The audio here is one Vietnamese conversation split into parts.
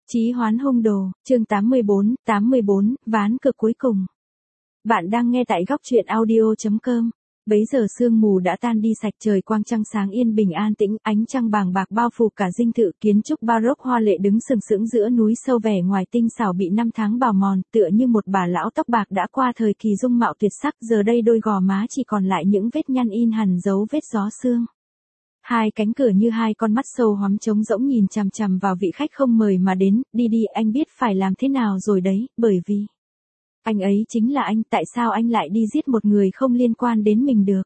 Chí hoán hung đồ, chương 84, ván cược cuối cùng. Bạn đang nghe tại góc truyện audio.com. Bấy giờ sương mù đã tan đi sạch, trời quang trăng sáng yên bình an tĩnh, ánh trăng bàng bạc bao phủ cả dinh thự, kiến trúc baroque hoa lệ đứng sừng sững giữa núi sâu, vẻ ngoài tinh xảo bị năm tháng bào mòn, tựa như một bà lão tóc bạc đã qua thời kỳ dung mạo tuyệt sắc, giờ đây đôi gò má chỉ còn lại những vết nhăn in hằn dấu vết gió sương. Hai cánh cửa như hai con mắt sâu hoắm trống rỗng nhìn chằm chằm vào vị khách không mời mà đến. Đi đi, anh biết phải làm thế nào rồi đấy, bởi vì anh ấy chính là anh, tại sao anh lại đi giết một người không liên quan đến mình được?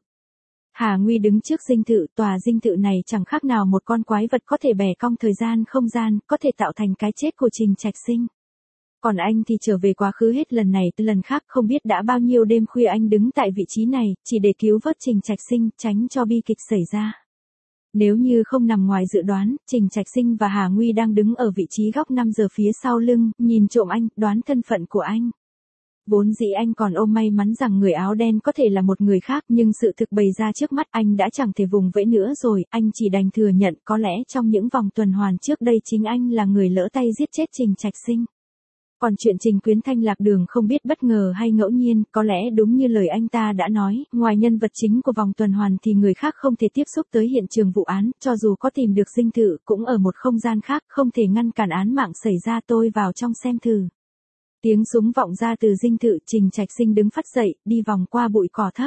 Hà Nguy đứng trước dinh thự, tòa dinh thự này chẳng khác nào một con quái vật có thể bẻ cong thời gian không gian, có thể tạo thành cái chết của Trình Trạch Sinh. Còn anh thì trở về quá khứ hết lần này tới lần khác, không biết đã bao nhiêu đêm khuya anh đứng tại vị trí này, chỉ để cứu vớt Trình Trạch Sinh, tránh cho bi kịch xảy ra. Nếu như không nằm ngoài dự đoán, Trình Trạch Sinh và Hà Nguy đang đứng ở vị trí góc 5 giờ phía sau lưng, nhìn trộm anh, đoán thân phận của anh. Vốn dĩ anh còn ôm may mắn rằng người áo đen có thể là một người khác, nhưng sự thực bày ra trước mắt anh đã chẳng thể vùng vẫy nữa rồi, anh chỉ đành thừa nhận có lẽ trong những vòng tuần hoàn trước đây chính anh là người lỡ tay giết chết Trình Trạch Sinh. Còn chuyện Trình Quyến Thanh lạc đường không biết bất ngờ hay ngẫu nhiên, có lẽ đúng như lời anh ta đã nói, ngoài nhân vật chính của vòng tuần hoàn thì người khác không thể tiếp xúc tới hiện trường vụ án, cho dù có tìm được dinh thự cũng ở một không gian khác, không thể ngăn cản án mạng xảy ra. Tôi vào trong xem thử. Tiếng súng vọng ra từ dinh thự, Trình Trạch Sinh đứng phắt dậy, đi vòng qua bụi cỏ thấp.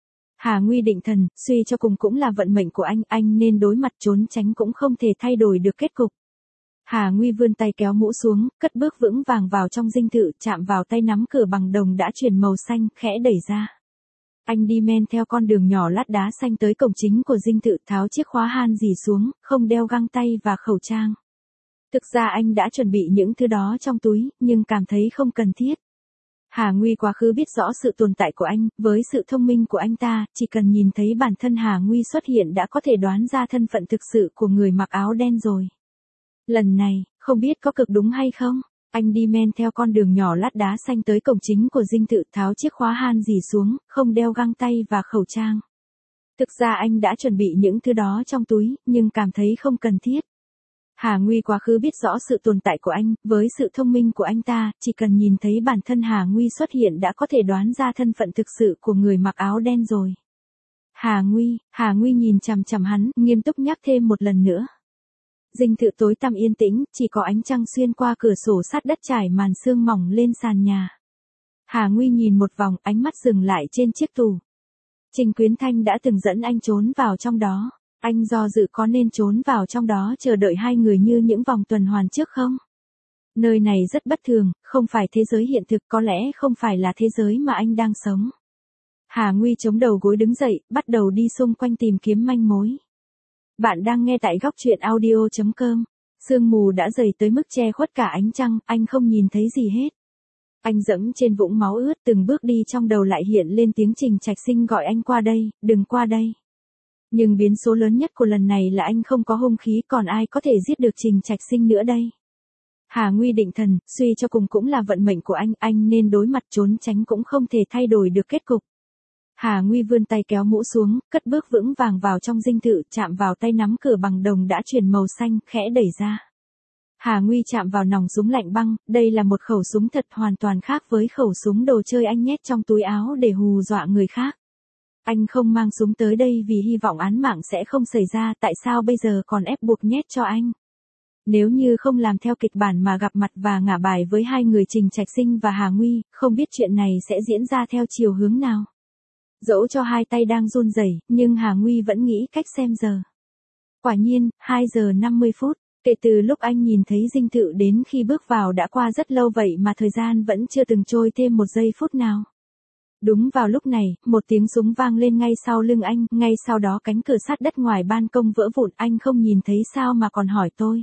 Hà Nguy định thần, suy cho cùng cũng là vận mệnh của anh nên đối mặt trốn tránh cũng không thể thay đổi được kết cục. Hà Nguy vươn tay kéo mũ xuống, cất bước vững vàng vào trong dinh thự, chạm vào tay nắm cửa bằng đồng đã chuyển màu xanh, khẽ đẩy ra. Anh đi men theo con đường nhỏ lát đá xanh tới cổng chính của dinh thự, tháo chiếc khóa han rỉ xuống, không đeo găng tay và khẩu trang. Thực ra anh đã chuẩn bị những thứ đó trong túi, nhưng cảm thấy không cần thiết. Hà Nguy quá khứ biết rõ sự tồn tại của anh, với sự thông minh của anh ta, chỉ cần nhìn thấy bản thân Hà Nguy xuất hiện đã có thể đoán ra thân phận thực sự của người mặc áo đen rồi. Lần này, không biết có cực đúng hay không, anh đi men theo con đường nhỏ lát đá xanh tới cổng chính của dinh thự, tháo chiếc khóa han rỉ xuống, không đeo găng tay và khẩu trang. Thực ra anh đã chuẩn bị những thứ đó trong túi, nhưng cảm thấy không cần thiết. Hà Nguy quá khứ biết rõ sự tồn tại của anh, với sự thông minh của anh ta, chỉ cần nhìn thấy bản thân Hà Nguy xuất hiện đã có thể đoán ra thân phận thực sự của người mặc áo đen rồi. Hà Nguy nhìn chằm chằm hắn, nghiêm túc nhắc thêm một lần nữa. Dinh thự tối tăm yên tĩnh, chỉ có ánh trăng xuyên qua cửa sổ sắt đất trải màn sương mỏng lên sàn nhà. Hà Nguy nhìn một vòng, ánh mắt dừng lại trên chiếc tủ. Trình Quyến Thanh đã từng dẫn anh trốn vào trong đó. Anh do dự có nên trốn vào trong đó chờ đợi hai người như những vòng tuần hoàn trước không? Nơi này rất bất thường, không phải thế giới hiện thực, có lẽ không phải là thế giới mà anh đang sống. Hà Nguy chống đầu gối đứng dậy, bắt đầu đi xung quanh tìm kiếm manh mối. Bạn đang nghe tại góc truyện audio.com. Sương mù đã dày tới mức che khuất cả ánh trăng, anh không nhìn thấy gì hết. Anh dẫm trên vũng máu ướt, từng bước đi trong đầu lại hiện lên tiếng Trình Trạch Sinh gọi anh qua đây, đừng qua đây. Nhưng biến số lớn nhất của lần này là anh không có hung khí, còn ai có thể giết được Trình Trạch Sinh nữa đây? Hà Nguy định thần, suy cho cùng cũng là vận mệnh của anh nên đối mặt trốn tránh cũng không thể thay đổi được kết cục. Hà Nguy vươn tay kéo mũ xuống, cất bước vững vàng vào trong dinh thự, chạm vào tay nắm cửa bằng đồng đã chuyển màu xanh, khẽ đẩy ra. Hà Nguy chạm vào nòng súng lạnh băng, đây là một khẩu súng thật, hoàn toàn khác với khẩu súng đồ chơi anh nhét trong túi áo để hù dọa người khác. Anh không mang súng tới đây vì hy vọng án mạng sẽ không xảy ra, tại sao bây giờ còn ép buộc nhét cho anh? Nếu như không làm theo kịch bản mà gặp mặt và ngả bài với hai người Trình Trạch Sinh và Hà Nguy, không biết chuyện này sẽ diễn ra theo chiều hướng nào. Dẫu cho hai tay đang run rẩy, nhưng Hà Nguy vẫn nghĩ cách xem giờ. Quả nhiên, 2 giờ 50 phút, kể từ lúc anh nhìn thấy dinh thự đến khi bước vào đã qua rất lâu vậy mà thời gian vẫn chưa từng trôi thêm một giây phút nào. Đúng vào lúc này, một tiếng súng vang lên ngay sau lưng anh, ngay sau đó cánh cửa sắt đất ngoài ban công vỡ vụn, anh không nhìn thấy sao mà còn hỏi tôi.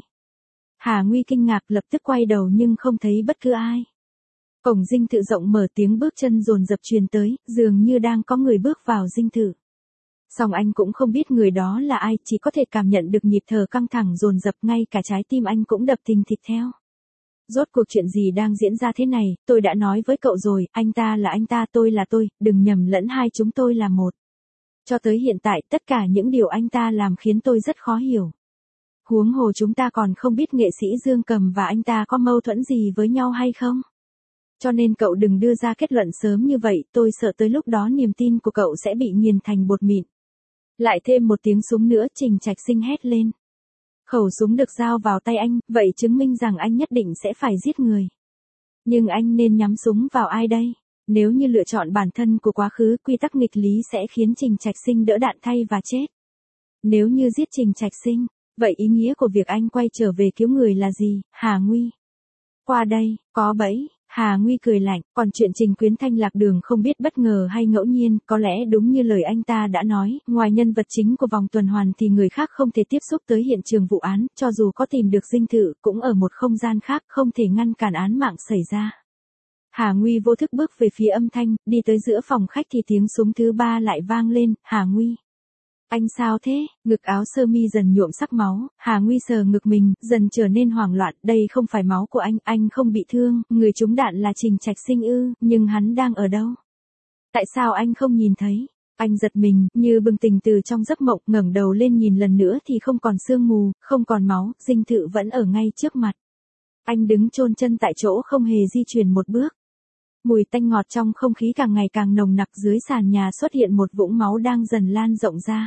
Hà Nguy kinh ngạc, lập tức quay đầu nhưng không thấy bất cứ ai. Cổng dinh thự rộng mở, tiếng bước chân dồn dập truyền tới, dường như đang có người bước vào dinh thự. Song anh cũng không biết người đó là ai, chỉ có thể cảm nhận được nhịp thở căng thẳng dồn dập, ngay cả trái tim anh cũng đập thình thịch theo. Rốt cuộc chuyện gì đang diễn ra thế này, tôi đã nói với cậu rồi, anh ta là anh ta, tôi là tôi, đừng nhầm lẫn hai chúng tôi là một. Cho tới hiện tại, tất cả những điều anh ta làm khiến tôi rất khó hiểu. Huống hồ chúng ta còn không biết nghệ sĩ Dương Cầm và anh ta có mâu thuẫn gì với nhau hay không. Cho nên cậu đừng đưa ra kết luận sớm như vậy, tôi sợ tới lúc đó niềm tin của cậu sẽ bị nghiền thành bột mịn. Lại thêm một tiếng súng nữa, Trình Trạch Sinh hét lên. Khẩu súng được giao vào tay anh, vậy chứng minh rằng anh nhất định sẽ phải giết người. Nhưng anh nên nhắm súng vào ai đây? Nếu như lựa chọn bản thân của quá khứ, quy tắc nghịch lý sẽ khiến Trình Trạch Sinh đỡ đạn thay và chết. Nếu như giết Trình Trạch Sinh, vậy ý nghĩa của việc anh quay trở về cứu người là gì, Hà Nguy? Qua đây, có bẫy. Hà Nguy cười lạnh, còn chuyện Trình Quyến Thanh lạc đường không biết bất ngờ hay ngẫu nhiên, có lẽ đúng như lời anh ta đã nói, ngoài nhân vật chính của vòng tuần hoàn thì người khác không thể tiếp xúc tới hiện trường vụ án, cho dù có tìm được dinh thự, cũng ở một không gian khác, không thể ngăn cản án mạng xảy ra. Hà Nguy vô thức bước về phía âm thanh, đi tới giữa phòng khách thì tiếng súng thứ 3 lại vang lên, Hà Nguy. Anh sao thế? Ngực áo sơ mi dần nhuộm sắc máu, Hà Nguy sờ ngực mình, dần trở nên hoảng loạn, đây không phải máu của anh không bị thương, người trúng đạn là Trình Trạch Sinh ư, nhưng hắn đang ở đâu? Tại sao anh không nhìn thấy? Anh giật mình, như bừng tỉnh từ trong giấc mộng, ngẩng đầu lên nhìn lần nữa thì không còn sương mù, không còn máu, dinh thự vẫn ở ngay trước mặt. Anh đứng chôn chân tại chỗ không hề di chuyển một bước. Mùi tanh ngọt trong không khí càng ngày càng nồng nặc, dưới sàn nhà xuất hiện một vũng máu đang dần lan rộng ra.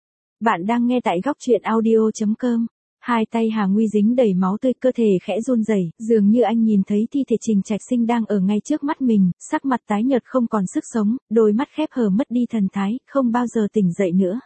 Bạn đang nghe tại góc truyện audio.com. Hai tay Hà Nguy dính đầy máu tươi, cơ thể khẽ run rẩy, dường như anh nhìn thấy thi thể Trình Trạch Sinh đang ở ngay trước mắt mình, sắc mặt tái nhợt không còn sức sống, đôi mắt khép hờ mất đi thần thái, không bao giờ tỉnh dậy nữa.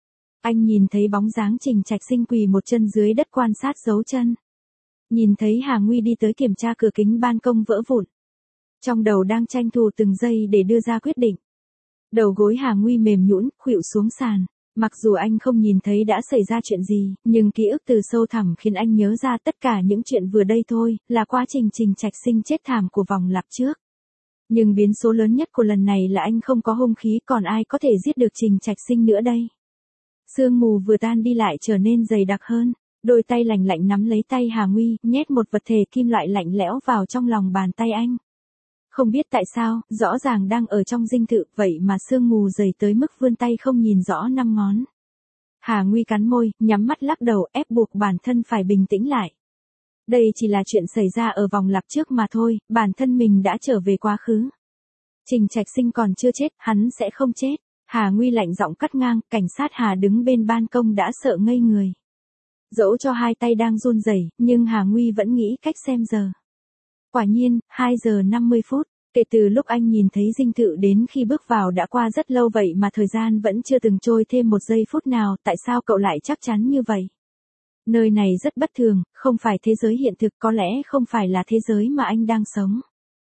Anh nhìn thấy bóng dáng Trình Trạch Sinh quỳ một chân dưới đất quan sát dấu chân. Nhìn thấy Hà Nguy đi tới kiểm tra cửa kính ban công vỡ vụn. Trong đầu đang tranh thủ từng giây để đưa ra quyết định. Đầu gối Hà Nguy mềm nhũn, khuỵu xuống sàn. Mặc dù anh không nhìn thấy đã xảy ra chuyện gì, nhưng ký ức từ sâu thẳm khiến anh nhớ ra tất cả những chuyện vừa đây thôi, là quá trình Trình Trạch Sinh chết thảm của vòng lặp trước. Nhưng biến số lớn nhất của lần này là anh không có hung khí, còn ai có thể giết được Trình Trạch Sinh nữa đây? Sương mù vừa tan đi lại trở nên dày đặc hơn, đôi tay lạnh lạnh nắm lấy tay Hà Nguy, nhét một vật thể kim loại lạnh lẽo vào trong lòng bàn tay anh. Không biết tại sao, rõ ràng đang ở trong dinh thự, vậy mà sương mù dày tới mức vươn tay không nhìn rõ 5 ngón. Hà Nguy cắn môi, nhắm mắt lắc đầu, ép buộc bản thân phải bình tĩnh lại. Đây chỉ là chuyện xảy ra ở vòng lặp trước mà thôi, bản thân mình đã trở về quá khứ. Trình Trạch Sinh còn chưa chết, hắn sẽ không chết. Hà Nguy lạnh giọng cắt ngang, cảnh sát Hà đứng bên ban công đã sợ ngây người. Dẫu cho hai tay đang run rẩy, nhưng Hà Nguy vẫn nghĩ cách xem giờ. Quả nhiên, 2 giờ 50 phút, kể từ lúc anh nhìn thấy dinh thự đến khi bước vào đã qua rất lâu, vậy mà thời gian vẫn chưa từng trôi thêm một giây phút nào, tại sao cậu lại chắc chắn như vậy? Nơi này rất bất thường, không phải thế giới hiện thực, có lẽ không phải là thế giới mà anh đang sống.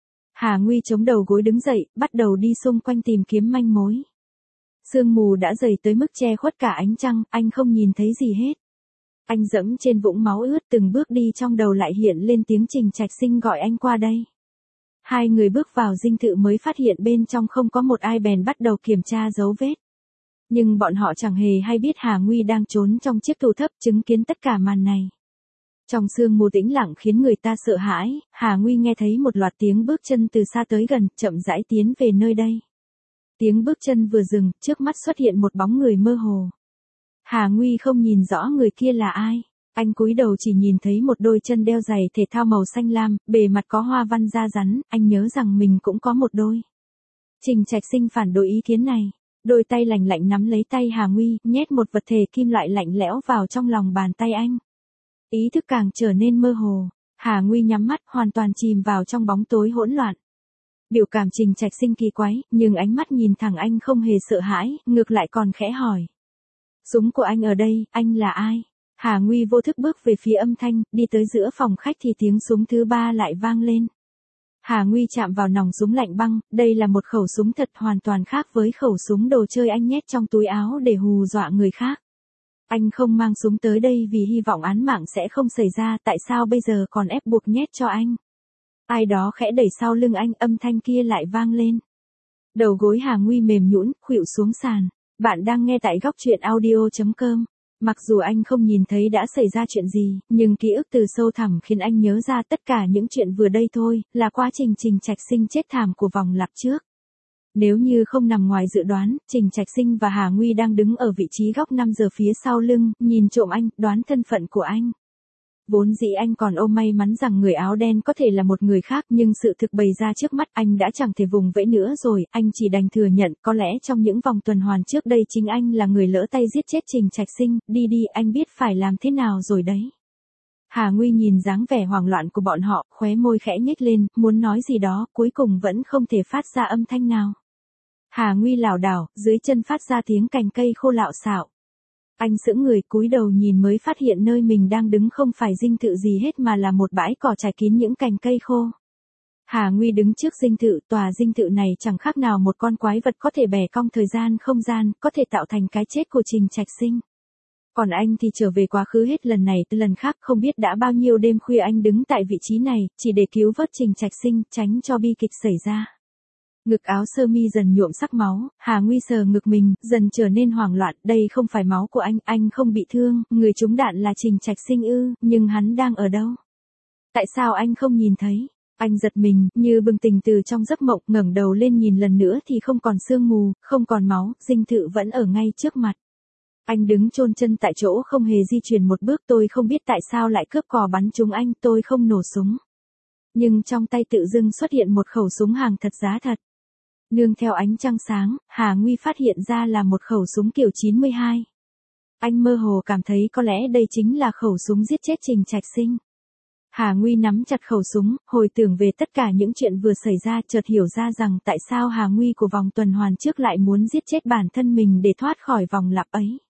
Hà Nguy chống đầu gối đứng dậy, bắt đầu đi xung quanh tìm kiếm manh mối. Sương mù đã dày tới mức che khuất cả ánh trăng, anh không nhìn thấy gì hết. Anh dẫm trên vũng máu ướt, từng bước đi trong đầu lại hiện lên tiếng Trình Trạch Sinh gọi anh qua đây. Hai người bước vào dinh thự mới phát hiện bên trong không có một ai, bèn bắt đầu kiểm tra dấu vết. Nhưng bọn họ chẳng hề hay biết Hà Nguy đang trốn trong chiếc tủ thấp, chứng kiến tất cả màn này. Trong sương mù tĩnh lặng khiến người ta sợ hãi, Hà Nguy nghe thấy một loạt tiếng bước chân từ xa tới gần, chậm rãi tiến về nơi đây. Tiếng bước chân vừa dừng, trước mắt xuất hiện một bóng người mơ hồ. Hà Nguy không nhìn rõ người kia là ai. Anh cúi đầu chỉ nhìn thấy một đôi chân đeo giày thể thao màu xanh lam, bề mặt có hoa văn da rắn, anh nhớ rằng mình cũng có một đôi. Trình Trạch Sinh phản đối ý kiến này. Đôi tay lạnh lạnh nắm lấy tay Hà Nguy, nhét một vật thể kim loại lạnh lẽo vào trong lòng bàn tay anh. Ý thức càng trở nên mơ hồ. Hà Nguy nhắm mắt, hoàn toàn chìm vào trong bóng tối hỗn loạn. Biểu cảm Trình Trạch Sinh kỳ quái, nhưng ánh mắt nhìn thẳng anh không hề sợ hãi, ngược lại còn khẽ hỏi. Súng của anh ở đây, anh là ai? Hà Nguy vô thức bước về phía âm thanh, đi tới giữa phòng khách thì tiếng súng thứ 3 lại vang lên. Hà Nguy chạm vào nòng súng lạnh băng, đây là một khẩu súng thật, hoàn toàn khác với khẩu súng đồ chơi anh nhét trong túi áo để hù dọa người khác. Anh không mang súng tới đây vì hy vọng án mạng sẽ không xảy ra, tại sao bây giờ còn ép buộc nhét cho anh? Ai đó khẽ đẩy sau lưng anh, âm thanh kia lại vang lên. Đầu gối Hà Nguy mềm nhũn, khuỵu xuống sàn. Bạn đang nghe tại góc truyện audio.com. Mặc dù anh không nhìn thấy đã xảy ra chuyện gì, nhưng ký ức từ sâu thẳm khiến anh nhớ ra tất cả những chuyện vừa đây thôi, là quá trình Trình Trạch Sinh chết thảm của vòng lặp trước. Nếu như không nằm ngoài dự đoán, Trình Trạch Sinh và Hà Nguy đang đứng ở vị trí góc 5 giờ phía sau lưng, nhìn trộm anh, đoán thân phận của anh. Vốn dĩ anh còn ôm may mắn rằng người áo đen có thể là một người khác, nhưng sự thực bày ra trước mắt anh đã chẳng thể vùng vẫy nữa rồi, anh chỉ đành thừa nhận có lẽ trong những vòng tuần hoàn trước đây chính anh là người lỡ tay giết chết Trình Trạch Sinh, đi đi anh biết phải làm thế nào rồi đấy. Hà Nguy nhìn dáng vẻ hoảng loạn của bọn họ, khóe môi khẽ nhếch lên, muốn nói gì đó, cuối cùng vẫn không thể phát ra âm thanh nào. Hà Nguy lảo đảo, dưới chân phát ra tiếng cành cây khô lạo xạo. Anh sững người cúi đầu nhìn mới phát hiện nơi mình đang đứng không phải dinh thự gì hết mà là một bãi cỏ trải kín những cành cây khô. Hà Nguy đứng trước dinh thự, tòa dinh thự này chẳng khác nào một con quái vật có thể bẻ cong thời gian không gian, có thể tạo thành cái chết của Trình Trạch Sinh. Còn anh thì trở về quá khứ hết lần này tới lần khác, không biết đã bao nhiêu đêm khuya anh đứng tại vị trí này, chỉ để cứu vớt Trình Trạch Sinh, tránh cho bi kịch xảy ra. Ngực áo sơ mi dần nhuộm sắc máu, Hà Nguy sờ ngực mình, dần trở nên hoảng loạn, đây không phải máu của anh không bị thương, người trúng đạn là Trình Trạch Sinh ư, nhưng hắn đang ở đâu? Tại sao anh không nhìn thấy? Anh giật mình, như bừng tỉnh từ trong giấc mộng, ngẩng đầu lên nhìn lần nữa thì không còn sương mù, không còn máu, dinh thự vẫn ở ngay trước mặt. Anh đứng chôn chân tại chỗ không hề di chuyển một bước, tôi không biết tại sao lại cướp cò bắn trúng anh, tôi không nổ súng. Nhưng trong tay tự dưng xuất hiện một khẩu súng hàng thật giá thật. Nương theo ánh trăng sáng, Hà Nguy phát hiện ra là một khẩu súng kiểu 92. Anh mơ hồ cảm thấy có lẽ đây chính là khẩu súng giết chết Trình Trạch Sinh. Hà Nguy nắm chặt khẩu súng, hồi tưởng về tất cả những chuyện vừa xảy ra, chợt hiểu ra rằng tại sao Hà Nguy của vòng tuần hoàn trước lại muốn giết chết bản thân mình để thoát khỏi vòng lặp ấy.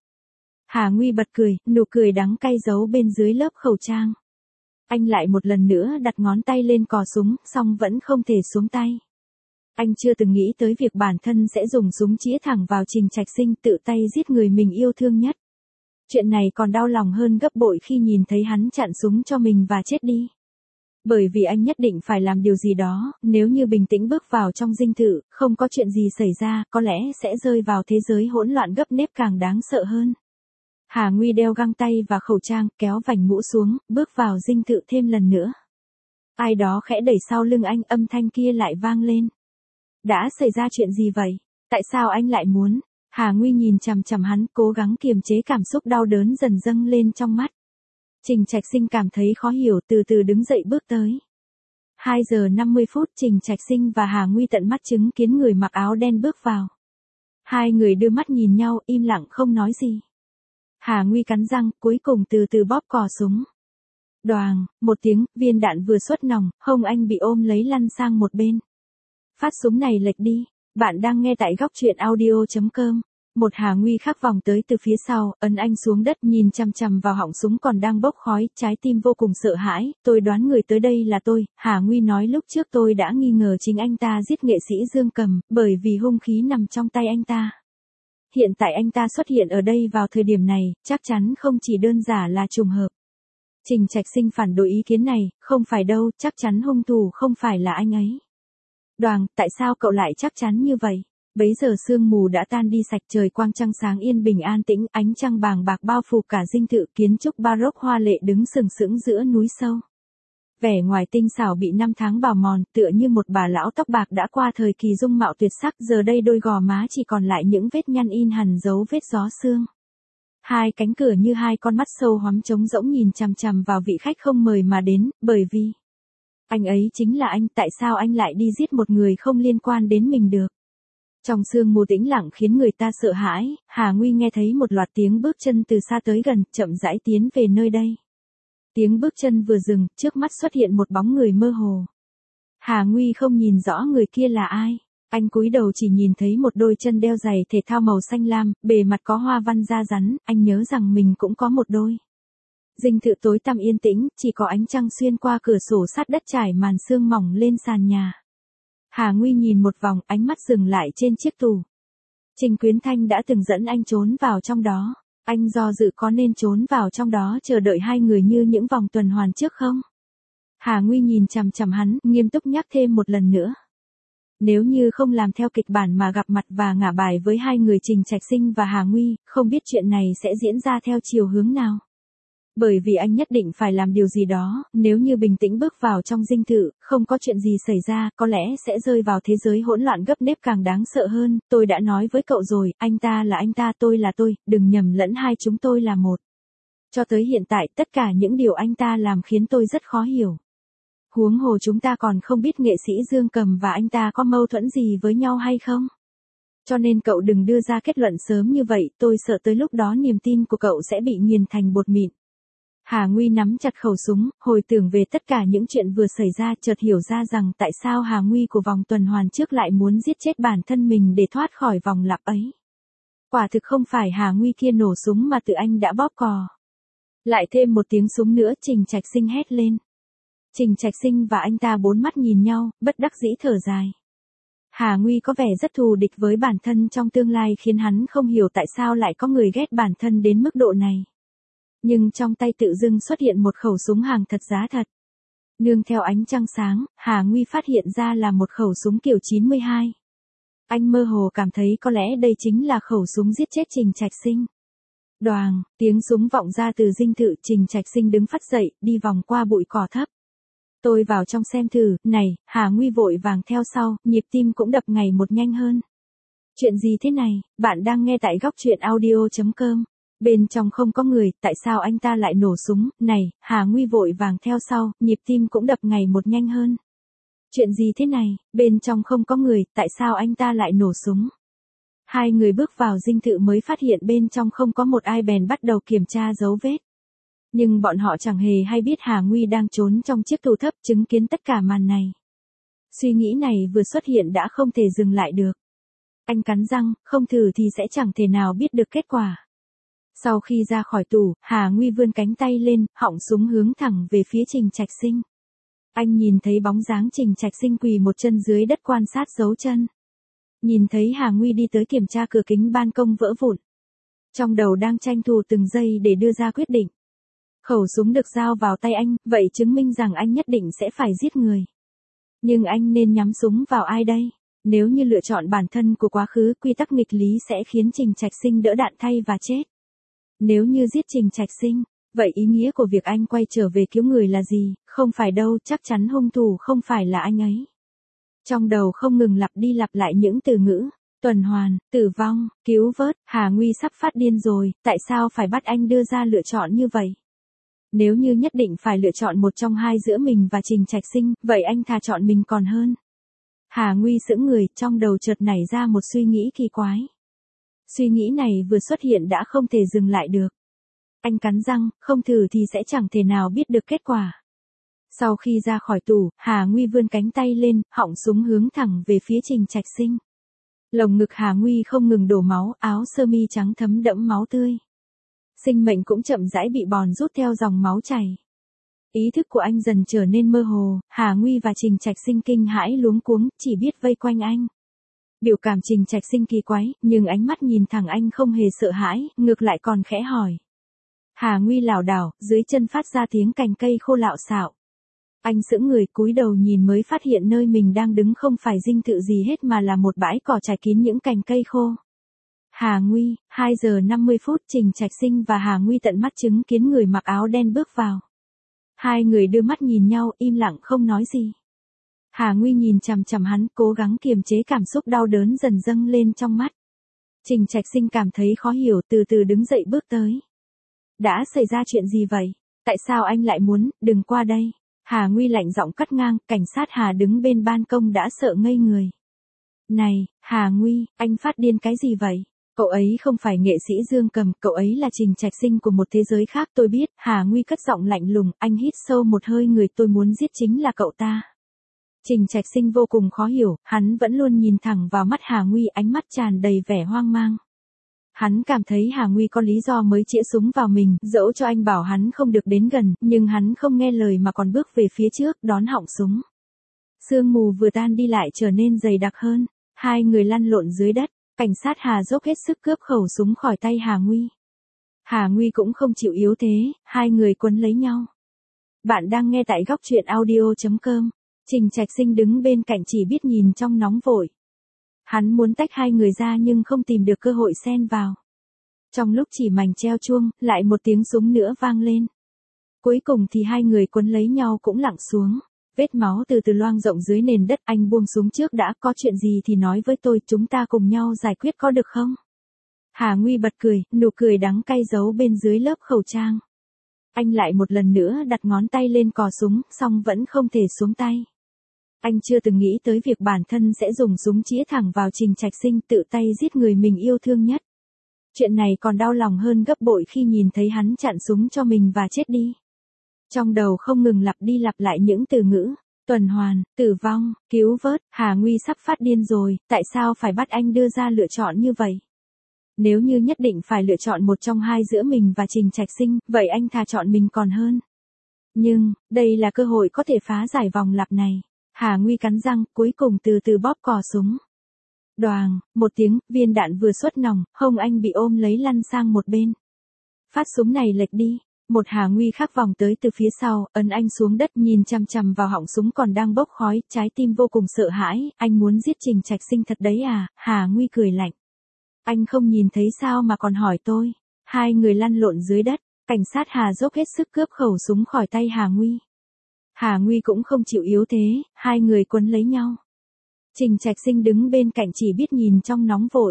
Hà Nguy bật cười, nụ cười đắng cay giấu bên dưới lớp khẩu trang. Anh lại một lần nữa đặt ngón tay lên cò súng, song vẫn không thể xuống tay. Anh chưa từng nghĩ tới việc bản thân sẽ dùng súng chĩa thẳng vào Trình Trạch Sinh, tự tay giết người mình yêu thương nhất. Chuyện này còn đau lòng hơn gấp bội khi nhìn thấy hắn chặn súng cho mình và chết đi. Bởi vì anh nhất định phải làm điều gì đó, nếu như bình tĩnh bước vào trong dinh thự, không có chuyện gì xảy ra, có lẽ sẽ rơi vào thế giới hỗn loạn gấp nếp càng đáng sợ hơn. Hà Nguy đeo găng tay và khẩu trang, kéo vành mũ xuống, bước vào dinh thự thêm lần nữa. Ai đó khẽ đẩy sau lưng anh, âm thanh kia lại vang lên. Đã xảy ra chuyện gì vậy? Tại sao anh lại muốn? Hà Nguy nhìn chằm chằm hắn, cố gắng kiềm chế cảm xúc đau đớn dần dâng lên trong mắt. Trình Trạch Sinh cảm thấy khó hiểu, từ từ đứng dậy bước tới. 2 giờ 50 phút, Trình Trạch Sinh và Hà Nguy tận mắt chứng kiến người mặc áo đen bước vào. Hai người đưa mắt nhìn nhau, im lặng không nói gì. Hà Nguy cắn răng, cuối cùng từ từ bóp cò súng. Đoàng, một tiếng, viên đạn vừa xuất nòng, hông anh bị ôm lấy lăn sang một bên. Phát súng này lệch đi. Bạn đang nghe tại góc truyện audio.com. Một Hà Nguy khác vòng tới từ phía sau, ấn anh xuống đất, nhìn chằm chằm vào họng súng còn đang bốc khói, trái tim vô cùng sợ hãi. Tôi đoán người tới đây là tôi. Hà Nguy nói lúc trước tôi đã nghi ngờ chính anh ta giết nghệ sĩ Dương Cầm, bởi vì hung khí nằm trong tay anh ta. Hiện tại anh ta xuất hiện ở đây vào thời điểm này, chắc chắn không chỉ đơn giản là trùng hợp. Trình Trạch Sinh phản đối ý kiến này, không phải đâu, chắc chắn hung thủ không phải là anh ấy. Đoàng, tại sao cậu lại chắc chắn như vậy? Bấy giờ sương mù đã tan đi sạch, trời quang trăng sáng yên bình an tĩnh, ánh trăng bàng bạc bao phủ cả dinh thự, kiến trúc baroque hoa lệ đứng sừng sững giữa núi sâu. Vẻ ngoài tinh xảo bị năm tháng bào mòn, tựa như một bà lão tóc bạc đã qua thời kỳ dung mạo tuyệt sắc, giờ đây đôi gò má chỉ còn lại những vết nhăn in hằn dấu vết gió sương. Hai cánh cửa như hai con mắt sâu hoắm trống rỗng nhìn chằm chằm vào vị khách không mời mà đến, bởi vì anh ấy chính là anh, tại sao anh lại đi giết một người không liên quan đến mình được? Trong sương mù tĩnh lặng khiến người ta sợ hãi, Hà Nguy nghe thấy một loạt tiếng bước chân từ xa tới gần, chậm rãi tiến về nơi đây. Tiếng bước chân vừa dừng, trước mắt xuất hiện một bóng người mơ hồ. Hà Nguy không nhìn rõ người kia là ai. Anh cúi đầu chỉ nhìn thấy một đôi chân đeo giày thể thao màu xanh lam, bề mặt có hoa văn da rắn, anh nhớ rằng mình cũng có một đôi. Dinh thự tối tăm yên tĩnh, chỉ có ánh trăng xuyên qua cửa sổ sát đất trải màn sương mỏng lên sàn nhà. Hà Nguy nhìn một vòng, ánh mắt dừng lại trên chiếc tủ. Trình Quyến Thanh đã từng dẫn anh trốn vào trong đó. Anh do dự có nên trốn vào trong đó chờ đợi hai người như những vòng tuần hoàn trước không? Hà Nguy nhìn chằm chằm hắn, nghiêm túc nhắc thêm một lần nữa. Nếu như không làm theo kịch bản mà gặp mặt và ngả bài với hai người Trình Trạch Sinh và Hà Nguy, không biết chuyện này sẽ diễn ra theo chiều hướng nào. Bởi vì anh nhất định phải làm điều gì đó, nếu như bình tĩnh bước vào trong dinh thự, không có chuyện gì xảy ra, có lẽ sẽ rơi vào thế giới hỗn loạn gấp nếp càng đáng sợ hơn. Tôi đã nói với cậu rồi, anh ta là anh ta, tôi là tôi, đừng nhầm lẫn hai chúng tôi là một. Cho tới hiện tại, tất cả những điều anh ta làm khiến tôi rất khó hiểu. Huống hồ chúng ta còn không biết nghệ sĩ Dương Cầm và anh ta có mâu thuẫn gì với nhau hay không. Cho nên cậu đừng đưa ra kết luận sớm như vậy, tôi sợ tới lúc đó niềm tin của cậu sẽ bị nghiền thành bột mịn. Hà Nguy nắm chặt khẩu súng, hồi tưởng về tất cả những chuyện vừa xảy ra, chợt hiểu ra rằng tại sao Hà Nguy của vòng tuần hoàn trước lại muốn giết chết bản thân mình để thoát khỏi vòng lặp ấy. Quả thực không phải Hà Nguy kia nổ súng mà tự anh đã bóp cò. Lại thêm một tiếng súng nữa, Trình Trạch Sinh hét lên. Trình Trạch Sinh và anh ta bốn mắt nhìn nhau, bất đắc dĩ thở dài. Hà Nguy có vẻ rất thù địch với bản thân trong tương lai khiến hắn không hiểu tại sao lại có người ghét bản thân đến mức độ này. Nhưng trong tay tự dưng xuất hiện một khẩu súng hàng thật giá thật. Nương theo ánh trăng sáng, Hà Nguy phát hiện ra là một khẩu súng kiểu 92. Anh mơ hồ cảm thấy có lẽ đây chính là khẩu súng giết chết Trình Trạch Sinh. Đoàng, tiếng súng vọng ra từ dinh thự, Trình Trạch Sinh đứng phắt dậy, đi vòng qua bụi cỏ thấp. Tôi vào trong xem thử, này, Hà Nguy vội vàng theo sau, nhịp tim cũng đập ngày một nhanh hơn. Chuyện gì thế này, bạn đang nghe tại góc truyện audio.com. Bên trong không có người, tại sao anh ta lại nổ súng, này, Hà Nguy vội vàng theo sau, nhịp tim cũng đập ngày một nhanh hơn. Chuyện gì thế này, bên trong không có người, tại sao anh ta lại nổ súng. Hai người bước vào dinh thự mới phát hiện bên trong không có một ai bèn bắt đầu kiểm tra dấu vết. Nhưng bọn họ chẳng hề hay biết Hà Nguy đang trốn trong chiếc tủ thấp chứng kiến tất cả màn này. Suy nghĩ này vừa xuất hiện đã không thể dừng lại được. Anh cắn răng, không thử thì sẽ chẳng thể nào biết được kết quả. Sau khi ra khỏi tủ, Hà Nguy vươn cánh tay lên, họng súng hướng thẳng về phía Trình Trạch Sinh. Anh nhìn thấy bóng dáng Trình Trạch Sinh quỳ một chân dưới đất quan sát dấu chân. Nhìn thấy Hà Nguy đi tới kiểm tra cửa kính ban công vỡ vụn. Trong đầu đang tranh thủ từng giây để đưa ra quyết định. Khẩu súng được giao vào tay anh, vậy chứng minh rằng anh nhất định sẽ phải giết người. Nhưng anh nên nhắm súng vào ai đây? Nếu như lựa chọn bản thân của quá khứ, quy tắc nghịch lý sẽ khiến Trình Trạch Sinh đỡ đạn thay và chết. Nếu như giết Trình Trạch Sinh, vậy ý nghĩa của việc anh quay trở về cứu người là gì? Không phải đâu, chắc chắn hung thủ không phải là anh ấy. Trong đầu không ngừng lặp đi lặp lại những từ ngữ, tuần hoàn, tử vong, cứu vớt, Hà Nguy sắp phát điên rồi, tại sao phải bắt anh đưa ra lựa chọn như vậy? Nếu như nhất định phải lựa chọn một trong hai giữa mình và Trình Trạch Sinh, vậy anh thà chọn mình còn hơn. Hà Nguy sững người, trong đầu chợt nảy ra một suy nghĩ kỳ quái. Suy nghĩ này vừa xuất hiện đã không thể dừng lại được. Anh cắn răng, không thử thì sẽ chẳng thể nào biết được kết quả. Sau khi ra khỏi tủ, Hà Nguy vươn cánh tay lên, họng súng hướng thẳng về phía Trình Trạch Sinh. Lồng ngực Hà Nguy không ngừng đổ máu, áo sơ mi trắng thấm đẫm máu tươi. Sinh mệnh cũng chậm rãi bị bòn rút theo dòng máu chảy. Ý thức của anh dần trở nên mơ hồ, Hà Nguy và Trình Trạch Sinh kinh hãi luống cuống, chỉ biết vây quanh anh. Biểu cảm Trình Trạch Sinh kỳ quái, nhưng ánh mắt nhìn thẳng anh không hề sợ hãi, ngược lại còn khẽ hỏi. Hà Nguy lảo đảo, dưới chân phát ra tiếng cành cây khô lạo xạo. Anh sững người cúi đầu nhìn mới phát hiện nơi mình đang đứng không phải dinh thự gì hết mà là một bãi cỏ trải kín những cành cây khô. Hà Nguy, 2 giờ 50 phút, Trình Trạch Sinh và Hà Nguy tận mắt chứng kiến người mặc áo đen bước vào. Hai người đưa mắt nhìn nhau, im lặng không nói gì. Hà Nguy nhìn chằm chằm hắn, cố gắng kiềm chế cảm xúc đau đớn dần dâng lên trong mắt. Trình Trạch Sinh cảm thấy khó hiểu, từ từ đứng dậy bước tới. Đã xảy ra chuyện gì vậy? Tại sao anh lại muốn, đừng qua đây? Hà Nguy lạnh giọng cắt ngang, cảnh sát Hà đứng bên ban công đã sợ ngây người. Này, Hà Nguy, anh phát điên cái gì vậy? Cậu ấy không phải nghệ sĩ Dương Cầm, cậu ấy là Trình Trạch Sinh của một thế giới khác tôi biết. Hà Nguy cất giọng lạnh lùng, anh hít sâu một hơi, người tôi muốn giết chính là cậu ta. Trình Trạch Sinh vô cùng khó hiểu, hắn vẫn luôn nhìn thẳng vào mắt Hà Nguy, ánh mắt tràn đầy vẻ hoang mang. Hắn cảm thấy Hà Nguy có lý do mới chĩa súng vào mình, dẫu cho anh bảo hắn không được đến gần, nhưng hắn không nghe lời mà còn bước về phía trước, đón họng súng. Sương mù vừa tan đi lại trở nên dày đặc hơn, hai người lăn lộn dưới đất, cảnh sát Hà dốc hết sức cướp khẩu súng khỏi tay Hà Nguy. Hà Nguy cũng không chịu yếu thế, hai người quấn lấy nhau. Bạn đang nghe tại góc truyện audio.com. Trình Trạch Sinh đứng bên cạnh chỉ biết nhìn trong nóng vội. Hắn muốn tách hai người ra nhưng không tìm được cơ hội xen vào. Trong lúc chỉ mảnh treo chuông, lại một tiếng súng nữa vang lên. Cuối cùng thì hai người quấn lấy nhau cũng lặng xuống. Vết máu từ từ loang rộng dưới nền đất. Anh buông súng trước đã, có chuyện gì thì nói với tôi, chúng ta cùng nhau giải quyết có được không? Hà Nguy bật cười, nụ cười đắng cay giấu bên dưới lớp khẩu trang. Anh lại một lần nữa đặt ngón tay lên cò súng, song vẫn không thể xuống tay. Anh chưa từng nghĩ tới việc bản thân sẽ dùng súng chĩa thẳng vào Trình Trạch Sinh, tự tay giết người mình yêu thương nhất. Chuyện này còn đau lòng hơn gấp bội khi nhìn thấy hắn chặn súng cho mình và chết đi. Trong đầu không ngừng lặp đi lặp lại những từ ngữ, tuần hoàn, tử vong, cứu vớt. Hà Nguy sắp phát điên rồi, tại sao phải bắt anh đưa ra lựa chọn như vậy? Nếu như nhất định phải lựa chọn một trong hai giữa mình và Trình Trạch Sinh, vậy anh thà chọn mình còn hơn. Nhưng, đây là cơ hội có thể phá giải vòng lặp này. Hà Nguy cắn răng, cuối cùng từ từ bóp cò súng. Đoàng, một tiếng, viên đạn vừa xuất nòng, hông anh bị ôm lấy lăn sang một bên. Phát súng này lệch đi. Một Hà Nguy khác vòng tới từ phía sau, ấn anh xuống đất, nhìn chằm chằm vào họng súng còn đang bốc khói, trái tim vô cùng sợ hãi. Anh muốn giết Trình Trạch Sinh thật đấy à? Hà Nguy cười lạnh. Anh không nhìn thấy sao mà còn hỏi tôi? Hai người lăn lộn dưới đất, cảnh sát Hà dốc hết sức cướp khẩu súng khỏi tay Hà Nguy. Hà Nguy cũng không chịu yếu thế, hai người quấn lấy nhau. Trình Trạch Sinh đứng bên cạnh chỉ biết nhìn trong nóng vội.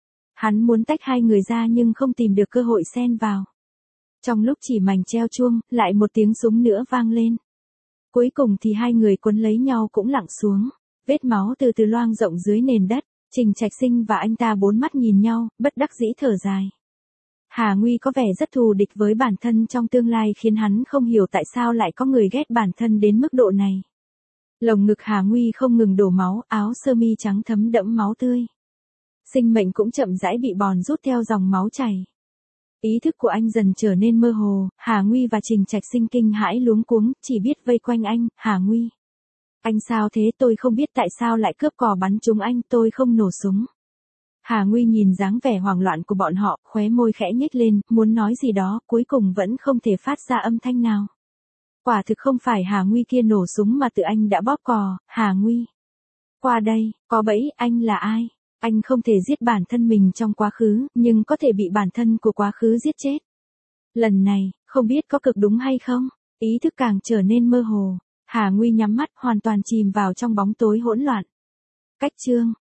Hắn muốn tách hai người ra nhưng không tìm được cơ hội xen vào. Trong lúc chỉ mảnh treo chuông, lại một tiếng súng nữa vang lên. Cuối cùng thì hai người quấn lấy nhau cũng lặng xuống. Vết máu từ từ loang rộng dưới nền đất. Trình Trạch Sinh và anh ta bốn mắt nhìn nhau, bất đắc dĩ thở dài. Hà Nguy có vẻ rất thù địch với bản thân trong tương lai, khiến hắn không hiểu tại sao lại có người ghét bản thân đến mức độ này. Lồng ngực Hà Nguy không ngừng đổ máu, áo sơ mi trắng thấm đẫm máu tươi. Sinh mệnh cũng chậm rãi bị bòn rút theo dòng máu chảy. Ý thức của anh dần trở nên mơ hồ, Hà Nguy và Trình Trạch Sinh kinh hãi luống cuống, chỉ biết vây quanh anh. Hà Nguy. Anh sao thế? Tôi không biết tại sao lại cướp cò bắn trúng anh, tôi không nổ súng. Hà Nguy nhìn dáng vẻ hoảng loạn của bọn họ, khóe môi khẽ nhếch lên, muốn nói gì đó, cuối cùng vẫn không thể phát ra âm thanh nào. Quả thực không phải Hà Nguy kia nổ súng mà tự anh đã bóp cò. Hà Nguy. Qua đây, có bẫy. Anh là ai? Anh không thể giết bản thân mình trong quá khứ, nhưng có thể bị bản thân của quá khứ giết chết. Lần này, không biết có cực đúng hay không? Ý thức càng trở nên mơ hồ. Hà Nguy nhắm mắt, hoàn toàn chìm vào trong bóng tối hỗn loạn. Cách chương